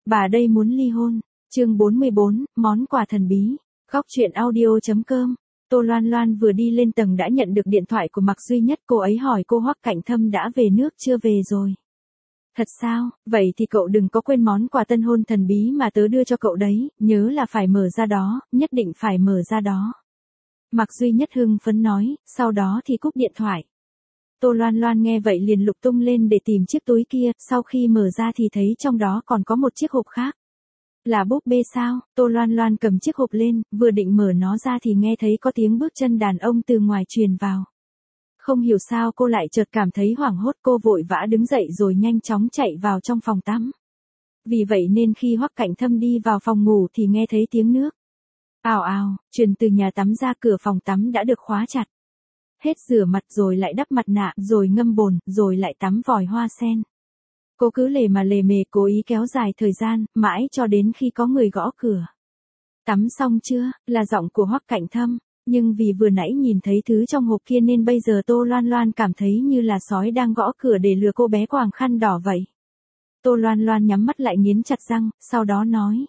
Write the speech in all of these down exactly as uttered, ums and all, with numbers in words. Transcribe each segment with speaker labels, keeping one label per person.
Speaker 1: bà đây muốn ly hôn. Chương bốn mươi bốn, món quà thần bí. Góc truyện audio.com. Tô Loan Loan vừa đi lên tầng đã nhận được điện thoại của Mạc Duy Nhất, cô ấy hỏi cô Hoắc Cảnh Thâm đã về nước chưa về rồi. Thật sao, vậy thì cậu đừng có quên món quà tân hôn thần bí mà tớ đưa cho cậu đấy, nhớ là phải mở ra đó, nhất định phải mở ra đó. Mạc Duy Nhất hưng phấn nói, sau đó thì cúp điện thoại. Tô Loan Loan nghe vậy liền lục tung lên để tìm chiếc túi kia, sau khi mở ra thì thấy trong đó còn có một chiếc hộp khác. Là búp bê sao? Tô Loan Loan cầm chiếc hộp lên, vừa định mở nó ra thì nghe thấy có tiếng bước chân đàn ông từ ngoài truyền vào. Không hiểu sao cô lại chợt cảm thấy hoảng hốt, cô vội vã đứng dậy rồi nhanh chóng chạy vào trong phòng tắm. Vì vậy nên khi Hoắc Cảnh Thâm đi vào phòng ngủ thì nghe thấy tiếng nước ào ào, truyền từ nhà tắm ra, cửa phòng tắm đã được khóa chặt. Hết rửa mặt rồi lại đắp mặt nạ, rồi ngâm bồn, rồi lại tắm vòi hoa sen. Cô cứ lề mà lề mề cố ý kéo dài thời gian, mãi cho đến khi có người gõ cửa. Tắm xong chưa? Là giọng của Hoắc Cảnh Thâm. Nhưng vì vừa nãy nhìn thấy thứ trong hộp kia nên bây giờ Tô Loan Loan cảm thấy như là sói đang gõ cửa để lừa cô bé quàng khăn đỏ vậy. Tô Loan Loan nhắm mắt lại nghiến chặt răng, sau đó nói.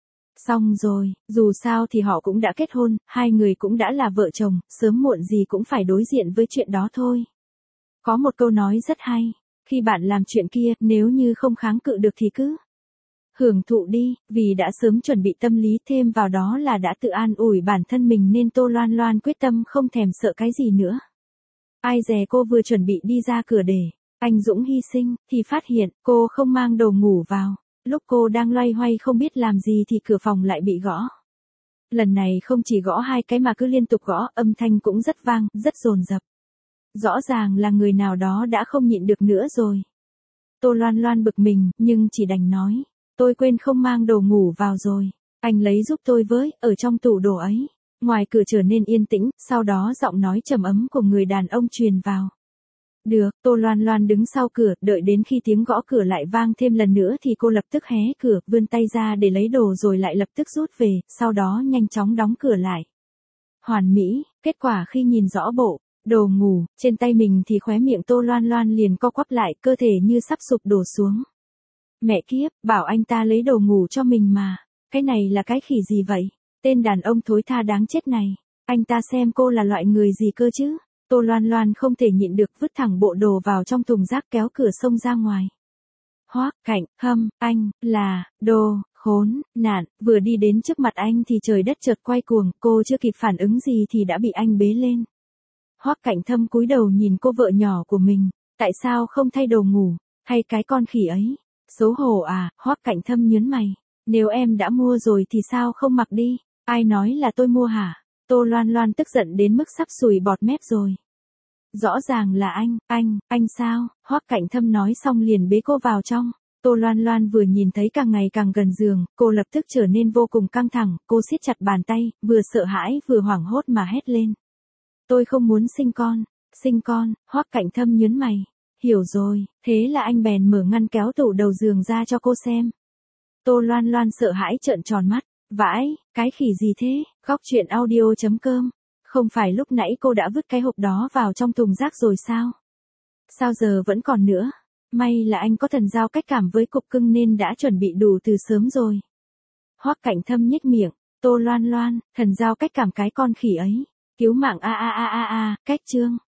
Speaker 1: Xong rồi, dù sao thì họ cũng đã kết hôn, hai người cũng đã là vợ chồng, sớm muộn gì cũng phải đối diện với chuyện đó thôi. Có một câu nói rất hay, khi bạn làm chuyện kia, nếu như không kháng cự được thì cứ hưởng thụ đi, vì đã sớm chuẩn bị tâm lý, thêm vào đó là đã tự an ủi bản thân mình nên Tô Loan Loan quyết tâm không thèm sợ cái gì nữa. Ai dè cô vừa chuẩn bị đi ra cửa để anh Dũng hy sinh, thì phát hiện cô không mang đồ ngủ vào. Lúc cô đang loay hoay không biết làm gì thì cửa phòng lại bị gõ. Lần này không chỉ gõ hai cái mà cứ liên tục gõ, âm thanh cũng rất vang, rất dồn dập. Rõ ràng là người nào đó đã không nhịn được nữa rồi. Tô Loan Loan bực mình, nhưng chỉ đành nói. Tôi quên không mang đồ ngủ vào rồi. Anh lấy giúp tôi với, ở trong tủ đồ ấy. Ngoài cửa trở nên yên tĩnh, sau đó giọng nói trầm ấm của người đàn ông truyền vào. Được, Tô Loan Loan đứng sau cửa, đợi đến khi tiếng gõ cửa lại vang thêm lần nữa thì cô lập tức hé cửa, vươn tay ra để lấy đồ rồi lại lập tức rút về, sau đó nhanh chóng đóng cửa lại. Hoàn mỹ, kết quả khi nhìn rõ bộ đồ ngủ trên tay mình thì khóe miệng Tô Loan Loan liền co quắp lại, cơ thể như sắp sụp đổ xuống. Mẹ kiếp, bảo anh ta lấy đồ ngủ cho mình mà. Cái này là cái khỉ gì vậy? Tên đàn ông thối tha đáng chết này. Anh ta xem cô là loại người gì cơ chứ? Tô Loan Loan không thể nhịn được, vứt thẳng bộ đồ vào trong thùng rác, kéo cửa xông ra ngoài. Hoắc Cảnh Thâm, anh, là, đồ, khốn, nạn, vừa đi đến trước mặt anh thì trời đất chợt quay cuồng, cô chưa kịp phản ứng gì thì đã bị anh bế lên. Hoắc Cảnh Thâm cúi đầu nhìn cô vợ nhỏ của mình, tại sao không thay đồ ngủ, hay cái con khỉ ấy? Xấu hổ à? Hoắc Cảnh Thâm nhớn mày, nếu em đã mua rồi thì sao không mặc đi? Ai nói là tôi mua hả? Tô Loan Loan tức giận đến mức sắp sùi bọt mép rồi. Rõ ràng là anh, anh, anh sao? Hoắc Cảnh Thâm nói xong liền bế cô vào trong. Tô Loan Loan vừa nhìn thấy càng ngày càng gần giường, cô lập tức trở nên vô cùng căng thẳng, cô siết chặt bàn tay, vừa sợ hãi vừa hoảng hốt mà hét lên. Tôi không muốn sinh con, sinh con. Hoắc Cảnh Thâm nhớn mày. Hiểu rồi, thế là anh bèn mở ngăn kéo tủ đầu giường ra cho cô xem. Tô Loan Loan sợ hãi trợn tròn mắt. Vãi, cái khỉ gì thế? Góc truyện audio.com. Không phải lúc nãy cô đã vứt cái hộp đó vào trong thùng rác rồi sao? Sao giờ vẫn còn nữa? May là anh có thần giao cách cảm với cục cưng nên đã chuẩn bị đủ từ sớm rồi. Hoắc Cảnh Thâm nhếch miệng. Tô Loan Loan, thần giao cách cảm cái con khỉ ấy. Cứu mạng a a a a a, cách chương.